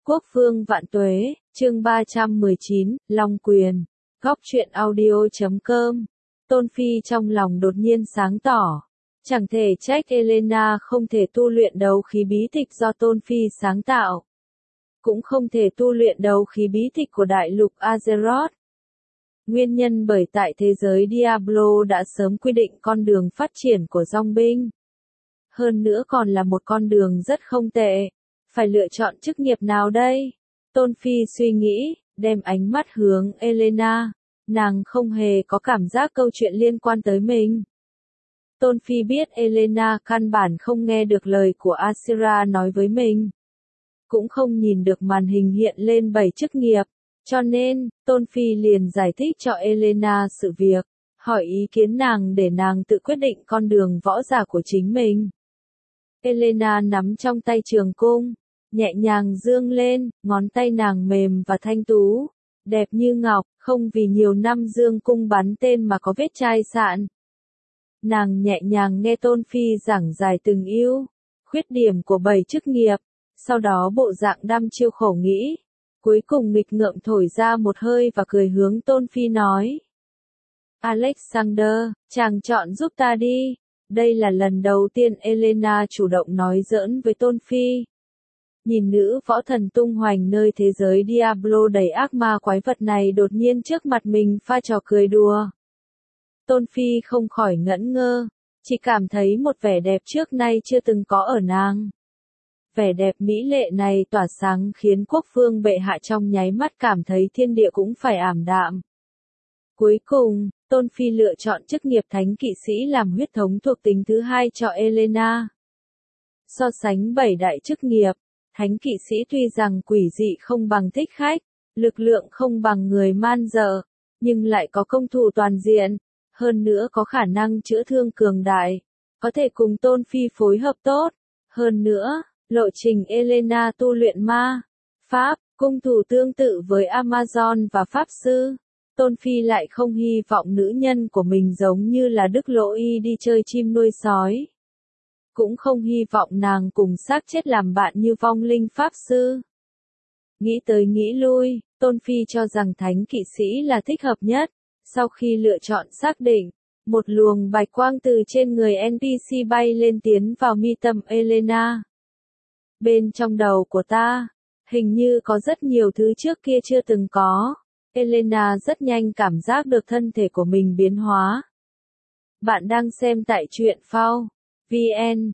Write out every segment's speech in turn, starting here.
Quốc vương vạn tuế, chương 319, Long Quyền, Góc truyện audio.com. Tôn Phi trong lòng đột nhiên sáng tỏ. Chẳng thể trách Elena không thể tu luyện đấu khí bí tịch do Tôn Phi sáng tạo. Cũng không thể tu luyện đấu khí bí tịch của đại lục Azeroth. Nguyên nhân bởi tại thế giới Diablo đã sớm quy định con đường phát triển của dòng binh. Hơn nữa còn là một con đường rất không tệ. Phải lựa chọn chức nghiệp nào đây? Tôn Phi suy nghĩ, đem ánh mắt hướng Elena. Nàng không hề có cảm giác câu chuyện liên quan tới mình. Tôn Phi biết Elena căn bản không nghe được lời của Asira nói với mình. Cũng không nhìn được màn hình hiện lên 7 chức nghiệp. Cho nên, Tôn Phi liền giải thích cho Elena sự việc. Hỏi ý kiến nàng để nàng tự quyết định con đường võ giả của chính mình. Elena nắm trong tay trường cung. Nhẹ nhàng dương lên, ngón tay nàng mềm và thanh tú, đẹp như ngọc, không vì nhiều năm dương cung bắn tên mà có vết chai sạn. Nàng nhẹ nhàng nghe Tôn Phi giảng giải từng ưu, khuyết điểm của 7 chức nghiệp, sau đó bộ dạng đăm chiêu khổ nghĩ, cuối cùng nghịch ngợm thổi ra một hơi và cười hướng Tôn Phi nói. Alexander, chàng chọn giúp ta đi. Đây là lần đầu tiên Elena chủ động nói giỡn với Tôn Phi. Nhìn nữ võ thần tung hoành nơi thế giới Diablo đầy ác ma quái vật này đột nhiên trước mặt mình pha trò cười đùa. Tôn Phi không khỏi ngẩn ngơ, chỉ cảm thấy một vẻ đẹp trước nay chưa từng có ở nàng. Vẻ đẹp mỹ lệ này tỏa sáng khiến quốc vương bệ hạ trong nháy mắt cảm thấy thiên địa cũng phải ảm đạm. Cuối cùng, Tôn Phi lựa chọn chức nghiệp thánh kỵ sĩ làm huyết thống thuộc tính thứ hai cho Elena. So sánh 7 đại chức nghiệp, thánh kỵ sĩ tuy rằng quỷ dị không bằng thích khách, lực lượng không bằng người man dợ, nhưng lại có công thủ toàn diện, hơn nữa có khả năng chữa thương cường đại, có thể cùng Tôn Phi phối hợp tốt. Hơn nữa, lộ trình Elena tu luyện ma, pháp, cung thủ tương tự với Amazon và Pháp Sư. Tôn Phi lại không hy vọng nữ nhân của mình giống như là Đức Lỗ Y đi chơi chim nuôi sói. Cũng không hy vọng nàng cùng xác chết làm bạn như vong linh Pháp Sư. Nghĩ tới nghĩ lui, Tôn Phi cho rằng thánh kỵ sĩ là thích hợp nhất. Sau khi lựa chọn xác định, một luồng bạch quang từ trên người NPC bay lên tiến vào mi tâm Elena. Bên trong đầu của ta, hình như có rất nhiều thứ trước kia chưa từng có. Elena rất nhanh cảm giác được thân thể của mình biến hóa. Bạn đang xem tại truyện phao VN,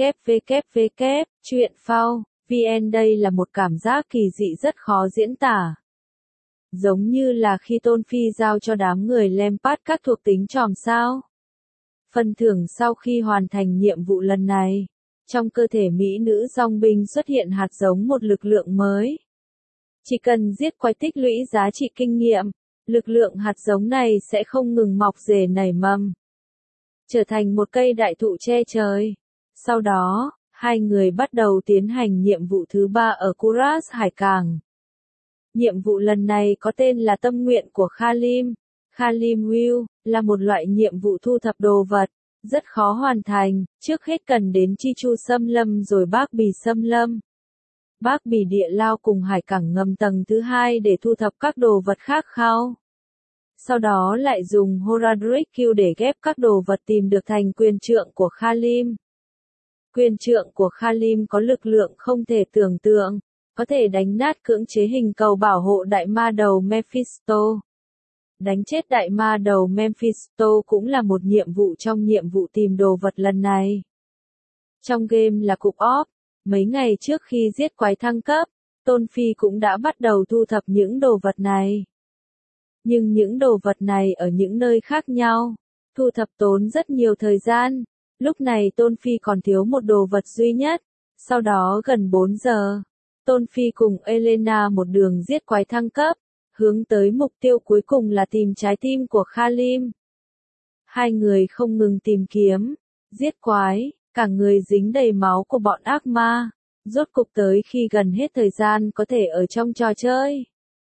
www, truyện phao VN. Đây là một cảm giác kỳ dị rất khó diễn tả. Giống như là khi Tôn Phi giao cho đám người Lampard các thuộc tính chòm sao. Phần thưởng sau khi hoàn thành nhiệm vụ lần này, trong cơ thể mỹ nữ dòng binh xuất hiện hạt giống một lực lượng mới. Chỉ cần giết quái tích lũy giá trị kinh nghiệm, lực lượng hạt giống này sẽ không ngừng mọc rễ nảy mầm, trở thành một cây đại thụ che trời. Sau đó, hai người bắt đầu tiến hành nhiệm vụ thứ 3 ở Kuras Hải Cảng. Nhiệm vụ lần này có tên là Tâm Nguyện của Khalim. Khalim Will là một loại nhiệm vụ thu thập đồ vật, rất khó hoàn thành, trước hết cần đến Chi Chu Xâm Lâm rồi Bác Bì Xâm Lâm. Bác Bì Địa Lao cùng Hải Cảng ngầm tầng thứ 2 để thu thập các đồ vật khác khao. Sau đó lại dùng Horadric Q để ghép các đồ vật tìm được thành quyền trượng của Khalim. Quyền trượng của Khalim có lực lượng không thể tưởng tượng, có thể đánh nát cưỡng chế hình cầu bảo hộ đại ma đầu Mephisto. Đánh chết đại ma đầu Mephisto cũng là một nhiệm vụ trong nhiệm vụ tìm đồ vật lần này. Trong game là cục op, mấy ngày trước khi giết quái thăng cấp, Tôn Phi cũng đã bắt đầu thu thập những đồ vật này. Nhưng những đồ vật này ở những nơi khác nhau, thu thập tốn rất nhiều thời gian. Lúc này Tôn Phi còn thiếu một đồ vật duy nhất. Sau đó gần 4 giờ, Tôn Phi cùng Elena một đường giết quái thăng cấp, hướng tới mục tiêu cuối cùng là tìm trái tim của Khalim. Hai người không ngừng tìm kiếm, giết quái, cả người dính đầy máu của bọn ác ma. Rốt cục tới khi gần hết thời gian có thể ở trong trò chơi,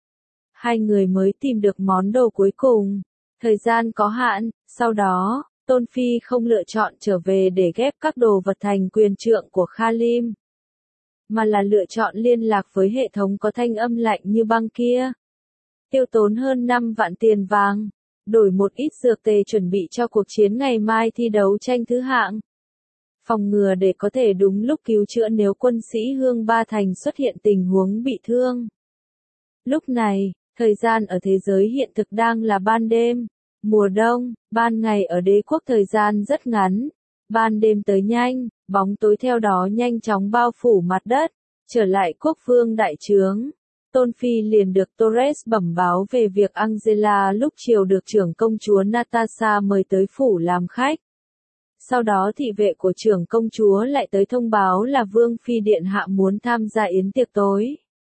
hai người mới tìm được món đồ cuối cùng. Thời gian có hạn, sau đó, Tôn Phi không lựa chọn trở về để ghép các đồ vật thành quyền trượng của Khalim. mà là lựa chọn liên lạc với hệ thống có thanh âm lạnh như băng kia. Tiêu tốn hơn 5 vạn tiền vàng, đổi một ít dược tề chuẩn bị cho cuộc chiến ngày mai thi đấu tranh thứ hạng. Phòng ngừa để có thể đúng lúc cứu chữa nếu quân sĩ Hương Ba Thành xuất hiện tình huống bị thương. Lúc này, thời gian ở thế giới hiện thực đang là ban đêm, mùa đông, ban ngày ở đế quốc thời gian rất ngắn, ban đêm tới nhanh, bóng tối theo đó nhanh chóng bao phủ mặt đất, trở lại quốc vương đại trướng. Tôn Phi liền được Torres bẩm báo về việc Angela lúc chiều được trưởng công chúa Natasha mời tới phủ làm khách. Sau đó thị vệ của trưởng công chúa lại tới thông báo là Vương Phi Điện Hạ muốn tham gia yến tiệc tối.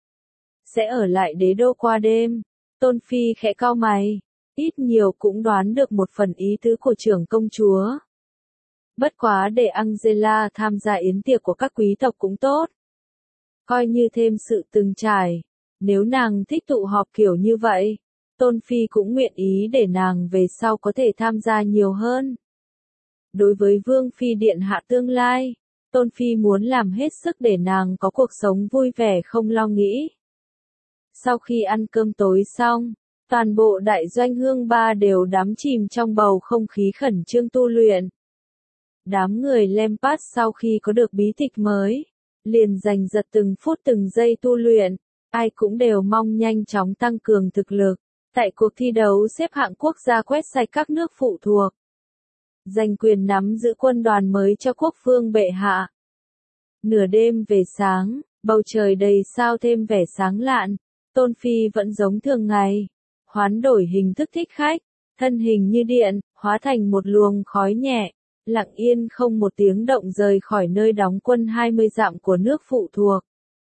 Sẽ ở lại đế đô qua đêm. Tôn Phi khẽ cau mày, ít nhiều cũng đoán được một phần ý tứ của trưởng công chúa. Bất quá để Angela tham gia yến tiệc của các quý tộc cũng tốt. Coi như thêm sự từng trải, nếu nàng thích tụ họp kiểu như vậy, Tôn Phi cũng nguyện ý để nàng về sau có thể tham gia nhiều hơn. Đối với Vương Phi Điện Hạ tương lai, Tôn Phi muốn làm hết sức để nàng có cuộc sống vui vẻ không lo nghĩ. Sau khi ăn cơm tối xong, toàn bộ đại doanh Hương Ba đều đắm chìm trong bầu không khí khẩn trương tu luyện. Đám người Lempart sau khi có được bí tịch mới, liền giành giật từng phút từng giây tu luyện, ai cũng đều mong nhanh chóng tăng cường thực lực. Tại cuộc thi đấu xếp hạng quốc gia quét sạch các nước phụ thuộc, giành quyền nắm giữ quân đoàn mới cho quốc vương bệ hạ. Nửa đêm về sáng, bầu trời đầy sao thêm vẻ sáng lạn, Tôn Phi vẫn giống thường ngày, hoán đổi hình thức thích khách, thân hình như điện, hóa thành một luồng khói nhẹ, lặng yên không một tiếng động rời khỏi nơi đóng quân 20 dặm của nước phụ thuộc.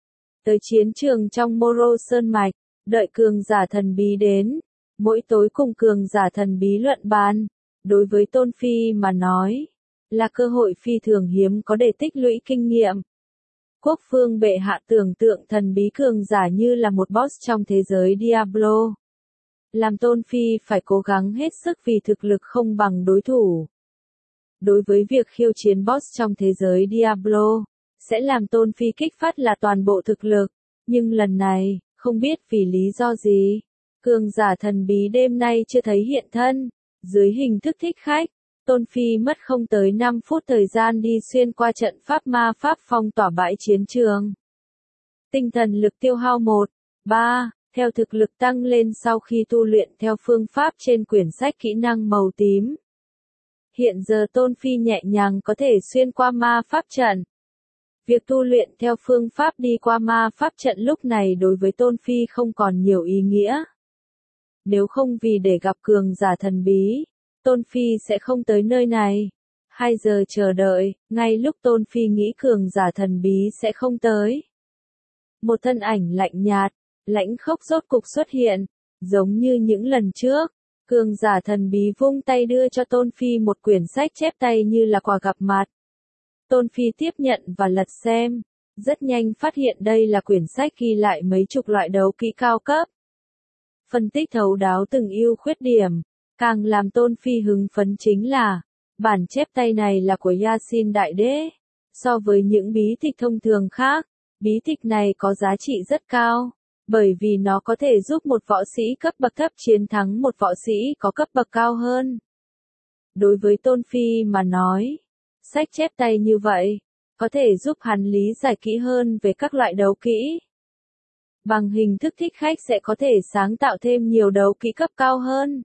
Tới chiến trường trong Moro Sơn Mạch, đợi cường giả thần bí đến, mỗi tối cùng cường giả thần bí luận bàn. Đối với Tôn Phi mà nói, là cơ hội phi thường hiếm có để tích lũy kinh nghiệm. Quốc vương bệ hạ tưởng tượng thần bí cường giả như là một boss trong thế giới Diablo. Làm Tôn Phi phải cố gắng hết sức vì thực lực không bằng đối thủ. Đối với việc khiêu chiến boss trong thế giới Diablo, sẽ làm Tôn Phi kích phát là toàn bộ thực lực. Nhưng lần này, không biết vì lý do gì, cường giả thần bí đêm nay chưa thấy hiện thân. Dưới hình thức thích khách, Tôn Phi mất không tới 5 phút thời gian đi xuyên qua trận pháp ma pháp phong tỏa bãi chiến trường. Tinh thần lực tiêu hao 1-3, theo thực lực tăng lên sau khi tu luyện theo phương pháp trên quyển sách kỹ năng màu tím. Hiện giờ Tôn Phi nhẹ nhàng có thể xuyên qua ma pháp trận. Việc tu luyện theo phương pháp đi qua ma pháp trận lúc này đối với Tôn Phi không còn nhiều ý nghĩa. Nếu không vì để gặp cường giả thần bí, Tôn Phi sẽ không tới nơi này. 2 giờ chờ đợi, ngay lúc Tôn Phi nghĩ cường giả thần bí sẽ không tới. Một thân ảnh lạnh nhạt, lãnh khốc rốt cục xuất hiện, giống như những lần trước. Cường giả thần bí vung tay đưa cho Tôn Phi một quyển sách chép tay như là quà gặp mặt. Tôn Phi tiếp nhận và lật xem, rất nhanh phát hiện đây là quyển sách ghi lại mấy chục loại đấu kỹ cao cấp. Phân tích thấu đáo từng ưu khuyết điểm, càng làm Tôn Phi hứng phấn chính là, bản chép tay này là của Yasin Đại Đế. So với những bí tịch thông thường khác, bí tịch này có giá trị rất cao, bởi vì nó có thể giúp một võ sĩ cấp bậc thấp chiến thắng một võ sĩ có cấp bậc cao hơn. Đối với Tôn Phi mà nói, sách chép tay như vậy, có thể giúp hắn lý giải kỹ hơn về các loại đấu kỹ. Bằng hình thức thích khách sẽ có thể sáng tạo thêm nhiều đấu kỹ cấp cao hơn.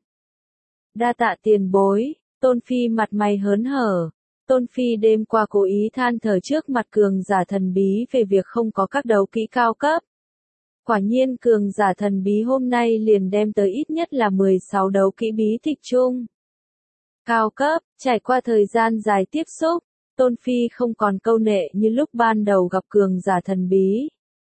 Đa tạ tiền bối, Tôn Phi mặt mày hớn hở. Tôn Phi đêm qua cố ý than thở trước mặt cường giả thần bí về việc không có các đấu kỹ cao cấp. Quả nhiên cường giả thần bí hôm nay liền đem tới ít nhất là 16 đấu kỹ bí tịch chung. Cao cấp, trải qua thời gian dài tiếp xúc, Tôn Phi không còn câu nệ như lúc ban đầu gặp cường giả thần bí.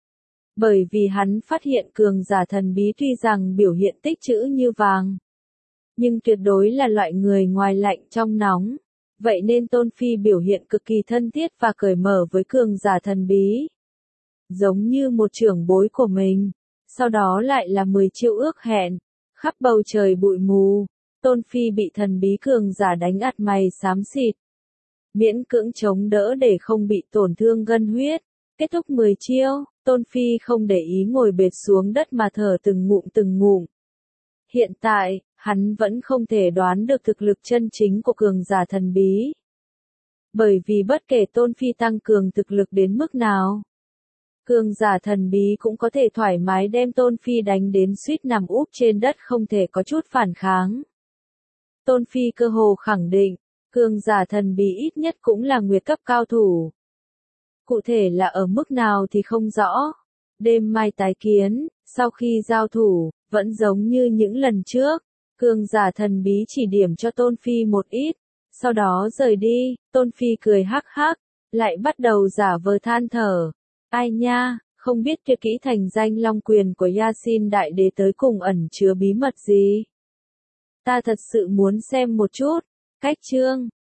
Bởi vì hắn phát hiện cường giả thần bí tuy rằng biểu hiện tích trữ như vàng, nhưng tuyệt đối là loại người ngoài lạnh trong nóng. Vậy nên Tôn Phi biểu hiện cực kỳ thân thiết và cởi mở với cường giả thần bí. Giống như một trưởng bối của mình. Sau đó lại là 10 chiêu ước hẹn. Khắp bầu trời bụi mù, Tôn Phi bị thần bí cường giả đánh ạt mày xám xịt. Miễn cưỡng chống đỡ để không bị tổn thương gân huyết. Kết thúc 10 chiêu, Tôn Phi không để ý ngồi bệt xuống đất mà thở từng ngụm từng ngụm. Hiện tại, hắn vẫn không thể đoán được thực lực chân chính của cường giả thần bí. Bởi vì bất kể Tôn Phi tăng cường thực lực đến mức nào, cường giả thần bí cũng có thể thoải mái đem Tôn Phi đánh đến suýt nằm úp trên đất không thể có chút phản kháng. Tôn Phi cơ hồ khẳng định, cường giả thần bí ít nhất cũng là nguyệt cấp cao thủ. Cụ thể là ở mức nào thì không rõ. Đêm mai tái kiến, sau khi giao thủ, vẫn giống như những lần trước, cường giả thần bí chỉ điểm cho Tôn Phi một ít, sau đó rời đi. Tôn Phi cười hắc hắc, lại bắt đầu giả vờ than thở. Ai nha, không biết tuyệt kỹ thành danh long quyền của Yasin đại đế tới cùng ẩn chứa bí mật gì. Ta thật sự muốn xem một chút. Cách chương